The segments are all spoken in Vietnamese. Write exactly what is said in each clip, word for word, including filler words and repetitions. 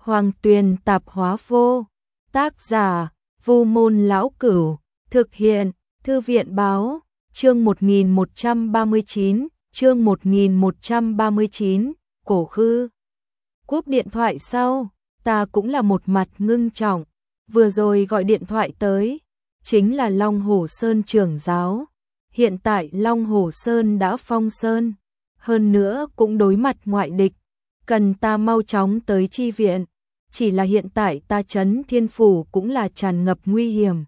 Hoàng Tuyền Tạp Hóa Vô. Tác giả: Vu Môn Lão Cửu. Thực hiện: Thư viện Báo. Chương một nghìn một trăm ba mươi chín, chương một nghìn một trăm ba mươi chín, Cổ Khư. Cúp điện thoại sau, ta cũng là một mặt ngưng trọng. Vừa rồi gọi điện thoại tới, chính là Long Hổ Sơn trưởng giáo. Hiện tại Long Hổ Sơn đã phong sơn, hơn nữa cũng đối mặt ngoại địch, cần ta mau chóng tới chi viện. Chỉ là hiện tại ta Trấn Thiên Phủ cũng là tràn ngập nguy hiểm.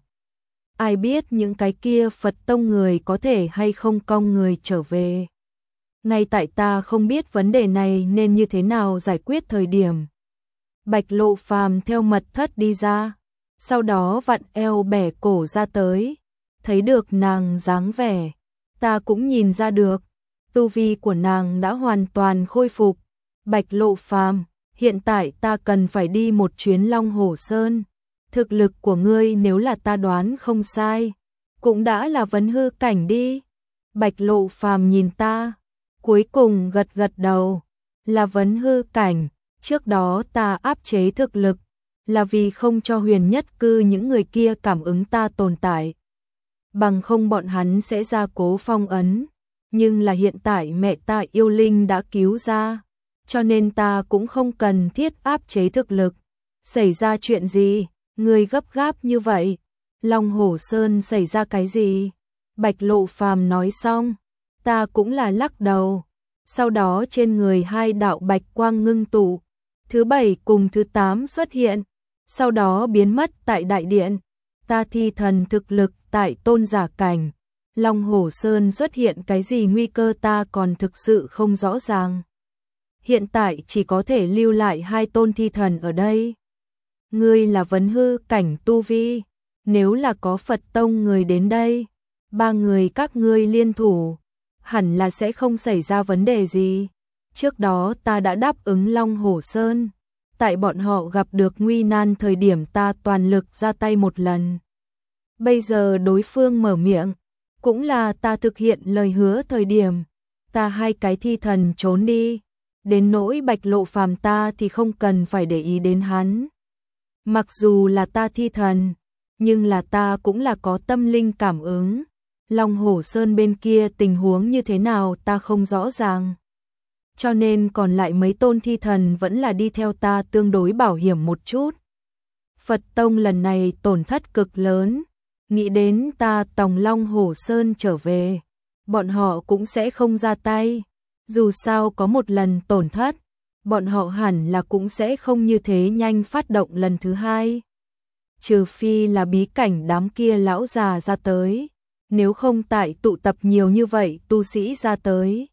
Ai biết những cái kia Phật tông người có thể hay không cong người trở về. Ngay tại ta không biết vấn đề này nên như thế nào giải quyết thời điểm, Bạch Lộ Phàm theo mật thất đi ra, sau đó vặn eo bẻ cổ ra tới. Thấy được nàng dáng vẻ, ta cũng nhìn ra được, tu vi của nàng đã hoàn toàn khôi phục. Bạch Lộ Phàm, hiện tại ta cần phải đi một chuyến Long Hổ Sơn. Thực lực của ngươi nếu là ta đoán không sai, cũng đã là vấn hư cảnh đi. Bạch Lộ Phàm nhìn ta, cuối cùng gật gật đầu, là vấn hư cảnh. Trước đó ta áp chế thực lực, là vì không cho Huyền Nhất Cư những người kia cảm ứng ta tồn tại. Bằng không bọn hắn sẽ ra cố phong ấn. Nhưng là hiện tại mẹ ta yêu linh đã cứu ra, cho nên ta cũng không cần thiết áp chế thực lực. Xảy ra chuyện gì? Ngươi gấp gáp như vậy? Long Hổ Sơn xảy ra cái gì? Bạch Lộ Phàm nói xong, ta cũng là lắc đầu. Sau đó trên người hai đạo bạch quang ngưng tụ, thứ bảy cùng thứ tám xuất hiện, sau đó biến mất tại đại điện. Ta thi thần thực lực tại tôn giả cảnh, Long Hổ Sơn xuất hiện cái gì nguy cơ ta còn thực sự không rõ ràng. Hiện tại chỉ có thể lưu lại hai tôn thi thần ở đây. Ngươi là vấn hư cảnh tu vi, nếu là có Phật tông người đến đây, ba người các ngươi liên thủ, hẳn là sẽ không xảy ra vấn đề gì. Trước đó ta đã đáp ứng Long Hổ Sơn, tại bọn họ gặp được nguy nan thời điểm ta toàn lực ra tay một lần. Bây giờ đối phương mở miệng, cũng là ta thực hiện lời hứa thời điểm, ta hai cái thi thần trốn đi. Đến nỗi Bạch Lộ Phàm ta thì không cần phải để ý đến hắn. Mặc dù là ta thi thần, nhưng là ta cũng là có tâm linh cảm ứng. Long Hổ Sơn bên kia tình huống như thế nào ta không rõ ràng. Cho nên còn lại mấy tôn thi thần vẫn là đi theo ta tương đối bảo hiểm một chút. Phật tông lần này tổn thất cực lớn, nghĩ đến ta tòng Long Hổ Sơn trở về, bọn họ cũng sẽ không ra tay. Dù sao có một lần tổn thất, bọn họ hẳn là cũng sẽ không như thế nhanh phát động lần thứ hai. Trừ phi là bí cảnh đám kia lão già ra tới, nếu không tại tụ tập nhiều như vậy tu sĩ ra tới.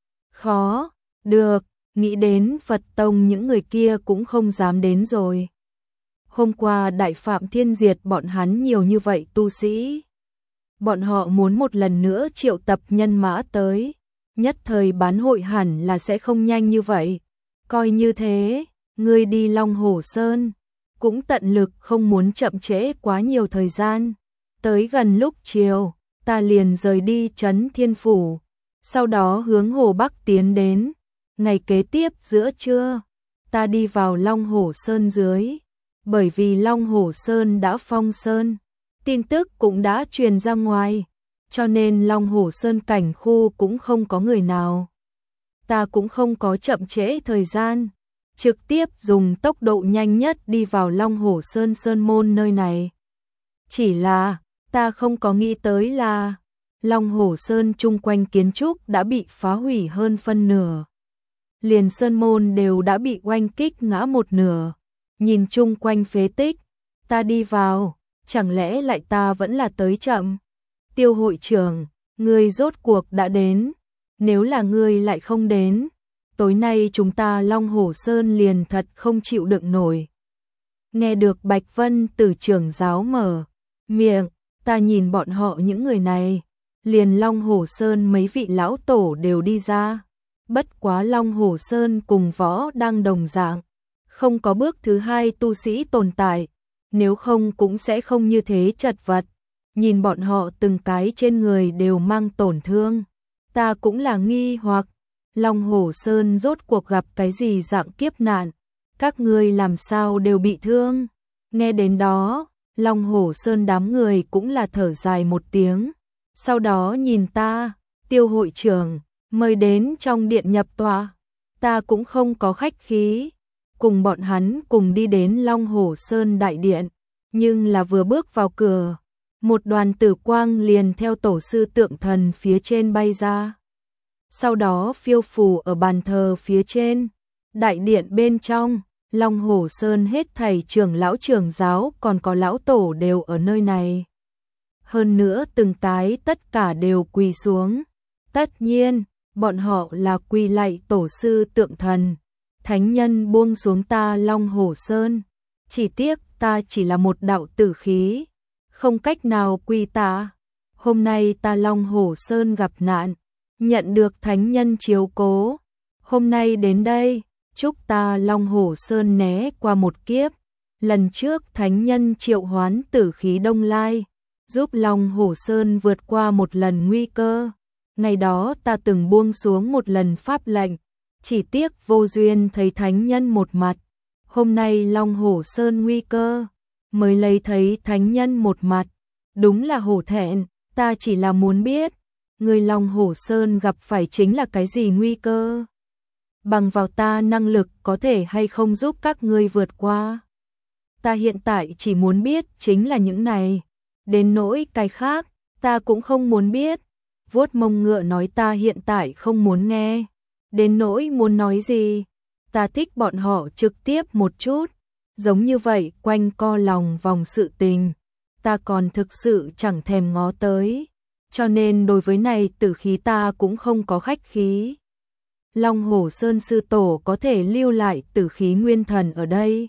Khó, được, nghĩ đến Phật tông những người kia cũng không dám đến rồi. Hôm qua Đại Phạm Thiên diệt bọn hắn nhiều như vậy tu sĩ. Bọn họ muốn một lần nữa triệu tập nhân mã tới. Nhất thời bán hội hẳn là sẽ không nhanh như vậy. Coi như thế, ngươi đi Long Hổ Sơn, cũng tận lực không muốn chậm trễ quá nhiều thời gian. Tới gần lúc chiều, ta liền rời đi Trấn Thiên Phủ, sau đó hướng Hồ Bắc tiến đến. Ngày kế tiếp giữa trưa, ta đi vào Long Hổ Sơn dưới. Bởi vì Long Hổ Sơn đã phong sơn, tin tức cũng đã truyền ra ngoài, cho nên Long Hổ Sơn cảnh khu cũng không có người nào. Ta cũng không có chậm trễ thời gian, trực tiếp dùng tốc độ nhanh nhất đi vào Long Hổ Sơn Sơn Môn nơi này. Chỉ là, ta không có nghĩ tới là, Long Hổ Sơn chung quanh kiến trúc đã bị phá hủy hơn phân nửa. Liền Sơn Môn đều đã bị oanh kích ngã một nửa. Nhìn chung quanh phế tích, ta đi vào, chẳng lẽ lại ta vẫn là tới chậm? Tiêu hội trưởng, ngươi rốt cuộc đã đến, nếu là ngươi lại không đến, tối nay chúng ta Long Hổ Sơn liền thật không chịu đựng nổi. Nghe được Bạch Vân từ trưởng giáo mở miệng, ta nhìn bọn họ những người này, liền Long Hổ Sơn mấy vị lão tổ đều đi ra. Bất quá Long Hổ Sơn cùng võ đang đồng dạng, không có bước thứ hai tu sĩ tồn tại, nếu không cũng sẽ không như thế chật vật. Nhìn bọn họ từng cái trên người đều mang tổn thương, ta cũng là nghi hoặc, Long Hổ Sơn rốt cuộc gặp cái gì dạng kiếp nạn, các ngươi làm sao đều bị thương? Nghe đến đó, Long Hổ Sơn đám người cũng là thở dài một tiếng, sau đó nhìn ta, Tiêu hội trưởng, mời đến trong điện nhập tọa. Ta cũng không có khách khí, cùng bọn hắn cùng đi đến Long Hổ Sơn đại điện, nhưng là vừa bước vào cửa, một đoàn tử quang liền theo tổ sư tượng thần phía trên bay ra. Sau đó phiêu phù ở bàn thờ phía trên, đại điện bên trong, Long Hổ Sơn hết thảy trưởng lão trưởng giáo còn có lão tổ đều ở nơi này. Hơn nữa từng cái tất cả đều quỳ xuống. Tất nhiên, bọn họ là quỳ lạy tổ sư tượng thần. Thánh nhân buông xuống ta Long Hổ Sơn. Chỉ tiếc ta chỉ là một đạo tử khí, không cách nào quỳ tạ. Hôm nay ta Long Hổ Sơn gặp nạn, nhận được thánh nhân chiếu cố. Hôm nay đến đây, chúc ta Long Hổ Sơn né qua một kiếp. Lần trước thánh nhân triệu hoán tử khí Đông Lai, giúp Long Hổ Sơn vượt qua một lần nguy cơ. Ngày đó ta từng buông xuống một lần pháp lệnh, chỉ tiếc vô duyên thấy thánh nhân một mặt. Hôm nay Long Hổ Sơn nguy cơ, mới lấy thấy thánh nhân một mặt. Đúng là hổ thẹn, ta chỉ là muốn biết, người Long Hổ Sơn gặp phải chính là cái gì nguy cơ. Bằng vào ta năng lực có thể hay không giúp các ngươi vượt qua. Ta hiện tại chỉ muốn biết chính là những này. Đến nỗi cái khác, ta cũng không muốn biết. Vuốt mông ngựa nói ta hiện tại không muốn nghe. Đến nỗi muốn nói gì, ta thích bọn họ trực tiếp một chút. Giống như vậy quanh co lòng vòng sự tình, ta còn thực sự chẳng thèm ngó tới. Cho nên đối với này tử khí ta cũng không có khách khí. Long Hổ Sơn sư tổ có thể lưu lại tử khí nguyên thần ở đây,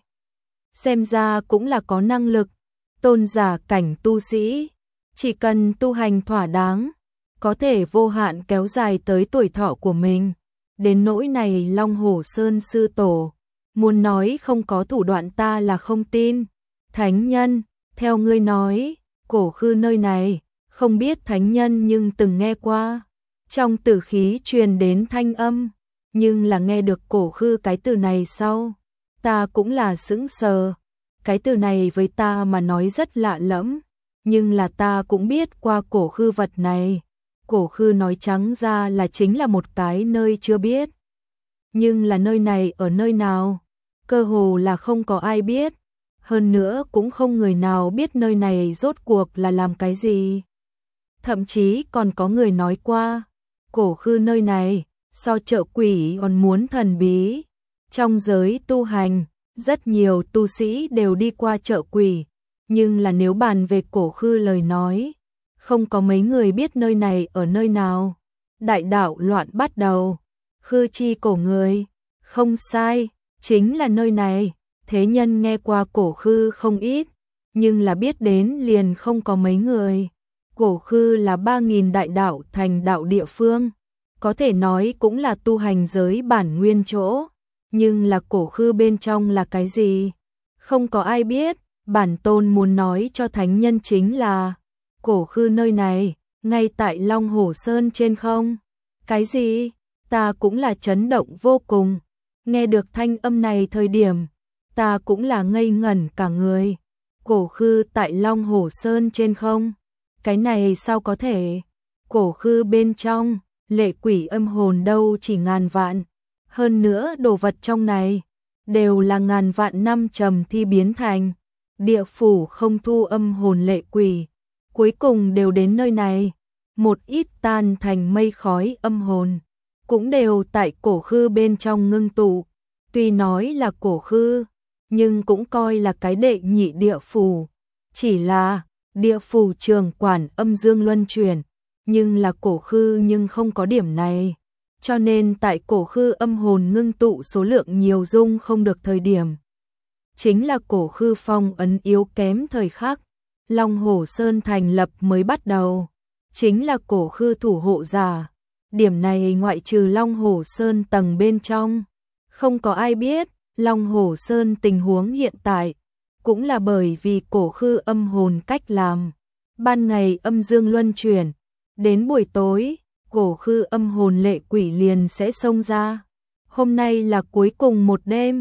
xem ra cũng là có năng lực. Tôn giả cảnh tu sĩ, chỉ cần tu hành thỏa đáng, có thể vô hạn kéo dài tới tuổi thọ của mình. Đến nỗi này Long Hổ Sơn sư tổ, muốn nói không có thủ đoạn ta là không tin. Thánh nhân, theo ngươi nói, cổ khư nơi này, không biết thánh nhân nhưng từng nghe qua. Trong tử khí truyền đến thanh âm, nhưng là nghe được cổ khư cái từ này sau, ta cũng là sững sờ. Cái từ này với ta mà nói rất lạ lẫm, nhưng là ta cũng biết qua cổ khư vật này. Cổ khư nói trắng ra là chính là một cái nơi chưa biết. Nhưng là nơi này ở nơi nào? Cơ hồ là không có ai biết. Hơn nữa cũng không người nào biết nơi này rốt cuộc là làm cái gì. Thậm chí còn có người nói qua, cổ khư nơi này, so chợ quỷ còn muốn thần bí. Trong giới tu hành, rất nhiều tu sĩ đều đi qua chợ quỷ, nhưng là nếu bàn về cổ khư lời nói, không có mấy người biết nơi này ở nơi nào. Đại đạo loạn bắt đầu, khư chi cổ người, không sai, chính là nơi này. Thế nhân nghe qua cổ khư không ít, nhưng là biết đến liền không có mấy người. Cổ khư là ba nghìn đại đạo thành đạo địa phương, có thể nói cũng là tu hành giới bản nguyên chỗ. Nhưng là cổ khư bên trong là cái gì? Không có ai biết. Bản tôn muốn nói cho thánh nhân chính là cổ khư nơi này, ngay tại Long Hổ Sơn trên không. Cái gì? Ta cũng là chấn động vô cùng. Nghe được thanh âm này thời điểm, ta cũng là ngây ngẩn cả người. Cổ khư tại Long Hổ Sơn trên không? Cái này sao có thể? Cổ khư bên trong, lệ quỷ âm hồn đâu chỉ ngàn vạn. Hơn nữa đồ vật trong này, đều là ngàn vạn năm trầm thi biến thành. Địa phủ không thu âm hồn lệ quỷ, cuối cùng đều đến nơi này. Một ít tan thành mây khói âm hồn, cũng đều tại cổ khư bên trong ngưng tụ. Tuy nói là cổ khư, nhưng cũng coi là cái đệ nhị địa phủ. Chỉ là địa phủ trường quản âm dương luân chuyển, nhưng là cổ khư nhưng không có điểm này. Cho nên tại cổ khư âm hồn ngưng tụ số lượng nhiều dung không được thời điểm. Chính là cổ khư phong ấn yếu kém thời khắc, Long Hổ Sơn thành lập mới bắt đầu. Chính là cổ khư thủ hộ giả. Điểm này ngoại trừ Long Hổ Sơn tầng bên trong, không có ai biết. Long Hổ Sơn tình huống hiện tại, cũng là bởi vì cổ khư âm hồn cách làm. Ban ngày âm dương luân chuyển, đến buổi tối, cổ khư âm hồn lệ quỷ liền sẽ xông ra. Hôm nay là cuối cùng một đêm,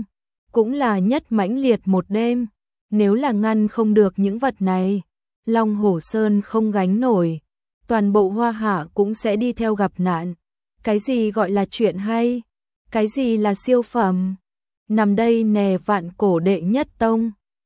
cũng là nhất mãnh liệt một đêm. Nếu là ngăn không được những vật này, Long Hổ Sơn không gánh nổi, toàn bộ Hoa Hạ cũng sẽ đi theo gặp nạn. Cái gì gọi là chuyện hay? Cái gì là siêu phẩm? Nằm đây nè vạn cổ đệ nhất tông.